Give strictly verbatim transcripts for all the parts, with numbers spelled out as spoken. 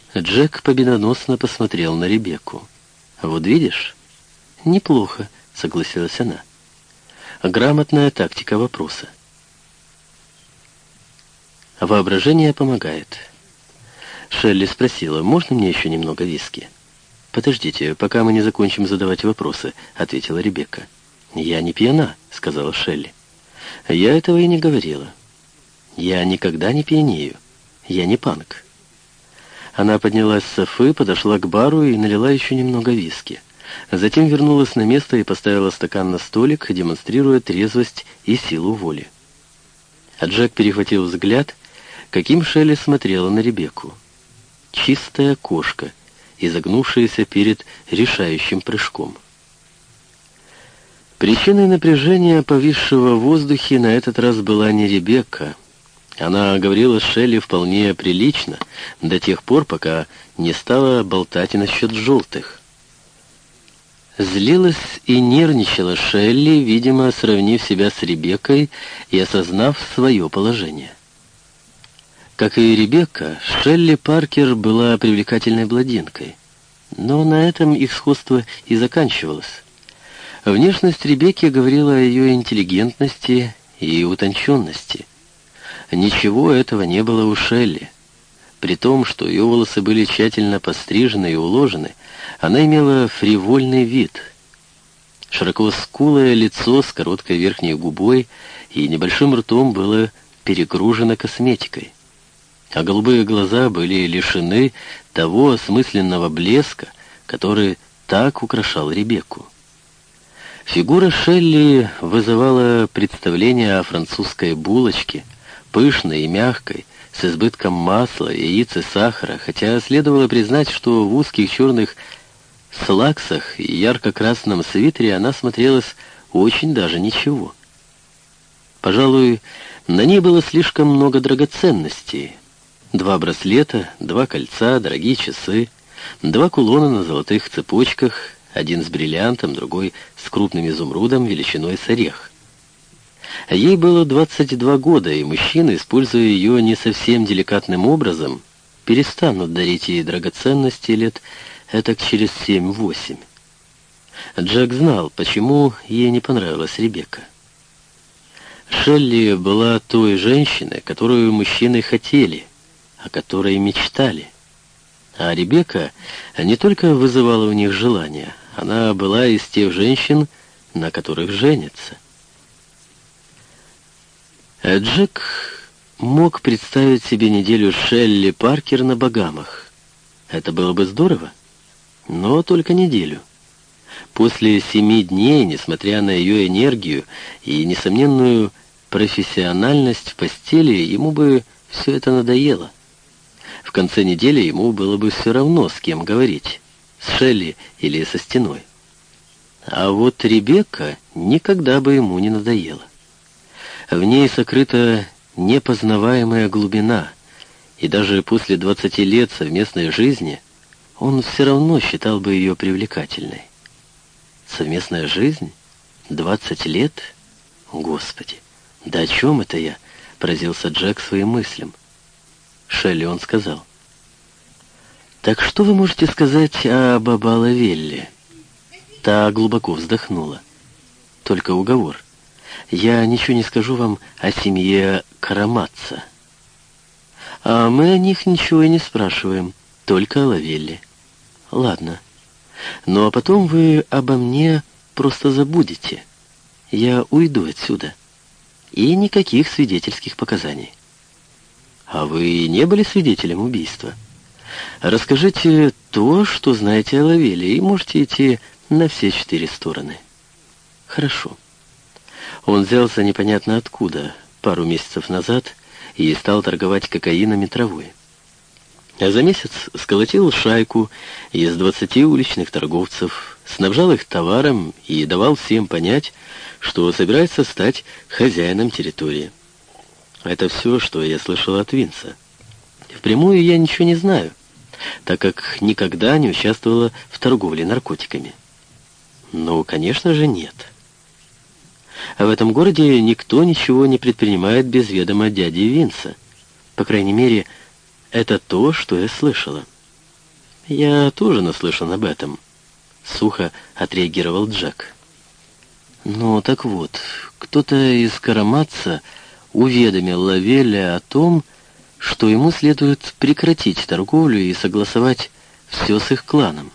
Джек победоносно посмотрел на Ребекку. «Вот видишь?» «Неплохо», — согласилась она. «Грамотная тактика вопроса». Воображение помогает. Шелли спросила: «Можно мне еще немного виски?» «Подождите, пока мы не закончим задавать вопросы», — ответила Ребекка. «Я не пьяна», — сказала Шелли. «Я этого и не говорила. Я никогда не пьянею. Я не панк». Она поднялась с софы, подошла к бару и налила еще немного виски. Затем вернулась на место и поставила стакан на столик, демонстрируя трезвость и силу воли. А Джек перехватил взгляд, каким Шелли смотрела на Ребекку. Чистая кошка, изогнувшаяся перед решающим прыжком. Причиной напряжения, повисшего в воздухе, на этот раз была не Ребекка. Она говорила с Шелли вполне прилично, до тех пор, пока не стала болтать и насчет желтых. Злилась и нервничала Шелли, видимо, сравнив себя с Ребеккой и осознав свое положение. Как и Ребекка, Шелли Паркер была привлекательной блондинкой, но на этом их сходство и заканчивалось. Внешность Ребекки говорила о ее интеллигентности и утонченности. Ничего этого не было у Шелли. При том, что ее волосы были тщательно пострижены и уложены, она имела фривольный вид. Широкоскулое лицо с короткой верхней губой и небольшим ртом было перегружено косметикой, а голубые глаза были лишены того осмысленного блеска, который так украшал Ребекку. Фигура Шелли вызывала представление о французской булочке, пышной и мягкой, с избытком масла, яиц и сахара, хотя следовало признать, что в узких черных слаксах и ярко-красном свитере она смотрелась очень даже ничего. Пожалуй, на ней было слишком много драгоценностей. Два браслета, два кольца, дорогие часы, два кулона на золотых цепочках, один с бриллиантом, другой с крупным изумрудом величиной с орех. Ей было двадцать два года, и мужчины, используя ее не совсем деликатным образом, перестанут дарить ей драгоценности лет этак через семь-восемь. Джек знал, почему ей не понравилась Ребекка. Шелли была той женщиной, которую мужчины хотели, о которой мечтали. А Ребекка не только вызывала у них желание, она была из тех женщин, на которых женятся. Джек мог представить себе неделю Шелли Паркер на Багамах. Это было бы здорово, но только неделю. После семи дней, несмотря на ее энергию и несомненную профессиональность в постели, ему бы все это надоело. В конце недели ему было бы все равно, с кем говорить, с Шелли или со стеной. А вот Ребекка никогда бы ему не надоела. В ней сокрыта непознаваемая глубина, и даже после двадцати лет совместной жизни он все равно считал бы ее привлекательной. Совместная жизнь? Двадцать лет? Господи, да о чем это я? Поразился Джек своим мыслям. Шелли, он сказал. «Так что вы можете сказать о Баба Лавелле?» Та глубоко вздохнула. «Только уговор. Я ничего не скажу вам о семье Караматца. А мы о них ничего и не спрашиваем, только о Лавелле. Ладно. Ну а потом вы обо мне просто забудете. Я уйду отсюда. И никаких свидетельских показаний». «А вы не были свидетелем убийства? Расскажите то, что знаете о Лавелле, и можете идти на все четыре стороны». «Хорошо». Он взялся непонятно откуда, пару месяцев назад, и стал торговать кокаином и травой. А за месяц сколотил шайку из двадцати уличных торговцев, снабжал их товаром и давал всем понять, что собирается стать хозяином территории. Это все, что я слышал от Винса. Впрямую я ничего не знаю, так как никогда не участвовала в торговле наркотиками. Ну, конечно же, нет. А в этом городе никто ничего не предпринимает без ведома дяди Винса. По крайней мере, это то, что я слышала. «Я тоже наслышан об этом», — сухо отреагировал Джек. «Ну, так вот, кто-то из Караматца уведомил Лавеля о том, что ему следует прекратить торговлю и согласовать все с их кланом.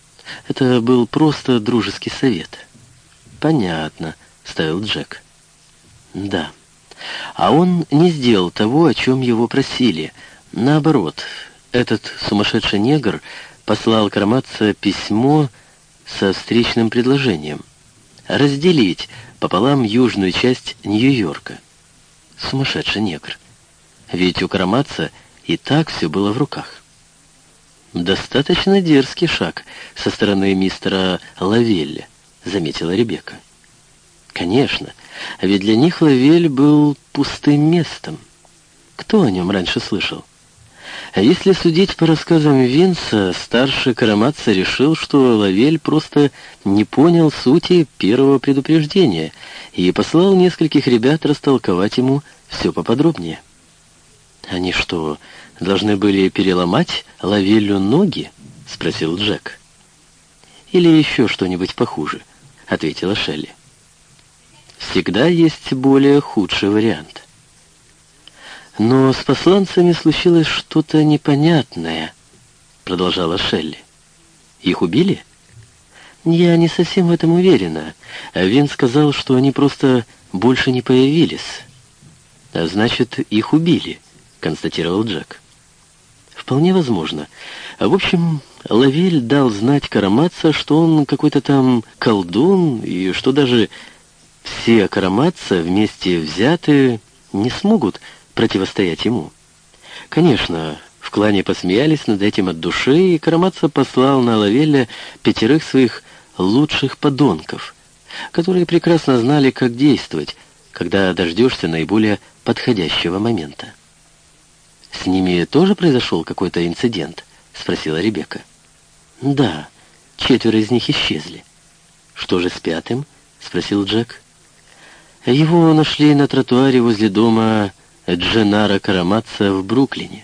Это был просто дружеский совет». «Понятно», — вставил Джек. «Да. А он не сделал того, о чем его просили. Наоборот, этот сумасшедший негр послал Караматца письмо со встречным предложением разделить пополам южную часть Нью-Йорка. Сумасшедший негр. Ведь у Караматца и так все было в руках». «Достаточно дерзкий шаг со стороны мистера Лавелля», — заметила Ребекка. «Конечно, ведь для них Лавель был пустым местом. Кто о нем раньше слышал? А если судить по рассказам Винса, старший Караматца решил, что Лавель просто не понял сути первого предупреждения и послал нескольких ребят растолковать ему все поподробнее». «Они что, должны были переломать Лавелю ноги?» — спросил Джек. «Или еще что-нибудь похуже», — ответила Шелли. «Всегда есть более худший вариант». «Но с посланцами случилось что-то непонятное», — продолжала Шелли. «Их убили?» «Я не совсем в этом уверена. Вин сказал, что они просто больше не появились». «А значит, их убили», — констатировал Джек. «Вполне возможно. В общем, Лавель дал знать Караматца, что он какой-то там колдун, и что даже все Караматца вместе взятые не смогут противостоять ему. Конечно, в клане посмеялись над этим от души, и Караматца послал на Лавеля пятерых своих лучших подонков, которые прекрасно знали, как действовать, когда дождешься наиболее подходящего момента». «С ними тоже произошел какой-то инцидент?» — спросила Ребекка. «Да, четверо из них исчезли». «Что же с пятым?» — спросил Джек. «Его нашли на тротуаре возле дома Дженара Караматца в Бруклине.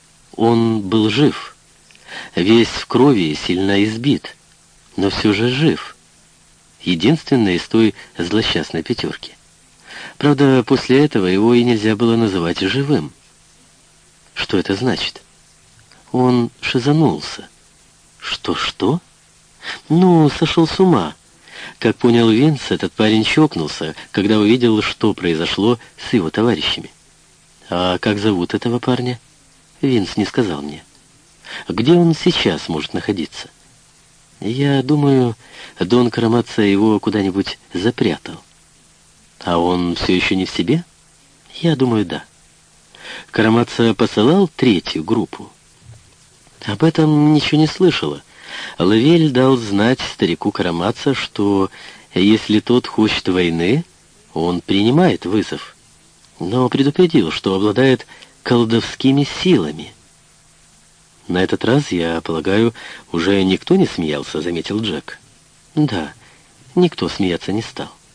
Он был жив, весь в крови и сильно избит, но все же жив. Единственный из той злосчастной пятерки. Правда, после этого его и нельзя было называть живым». «Что это значит?» «Он шизанулся». «Что-что?» «Ну, сошел с ума. Как понял Винс, этот парень чокнулся, когда увидел, что произошло с его товарищами». «А как зовут этого парня?» «Винс не сказал мне». «Где он сейчас может находиться?» «Я думаю, Дон Караматца его куда-нибудь запрятал». «А он все еще не в себе?» «Я думаю, да». Караматца посылал третью группу? Об этом ничего не слышала. Лавель дал знать старику Караматца, что если тот хочет войны, он принимает вызов, но предупредил, что обладает колдовскими силами. «На этот раз, я полагаю, уже никто не смеялся», — заметил Джек. «Да, никто смеяться не стал».